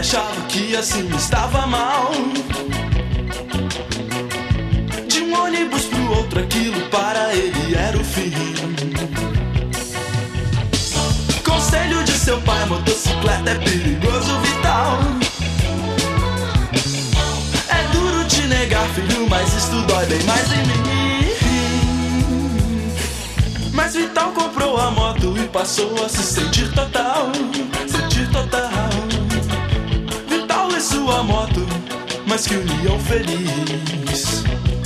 achava que assim estava mal. De um ônibus pro outro, aquilo para ele era o fim. Conselho de seu pai: motocicleta é perigoso, Vital. É duro te negar, filho, mas isto dói bem mais em mim. Mas Vital comprou a moto e passou a se sentir total. Sentir total. Vital e sua moto, mas que união feliz.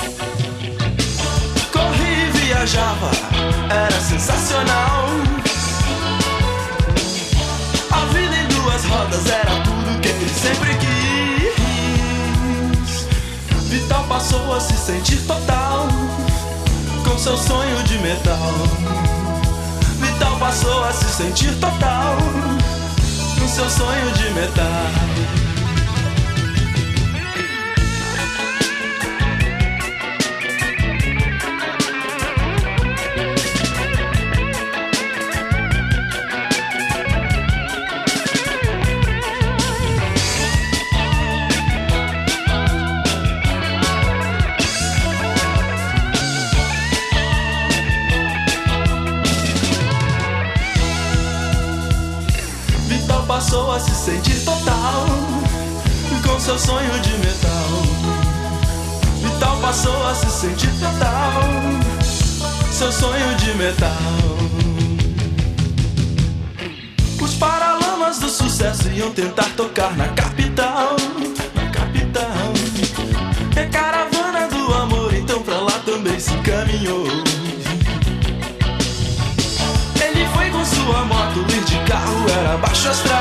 Corria e viajava, era sensacional. A vida em duas rodas era tudo que ele sempre quis. Vital passou a se sentir total com seu sonho de metal. Vital passou a se sentir total com seu sonho de metal. Passou a se sentir total com seu sonho de metal. Vital passou a se sentir total, seu sonho de metal. Os paralamas do sucesso iam tentar tocar na capital. Na capital. E a caravana do amor então pra lá também se encaminhou. Ele foi com sua moto, ir de carro era baixo astral.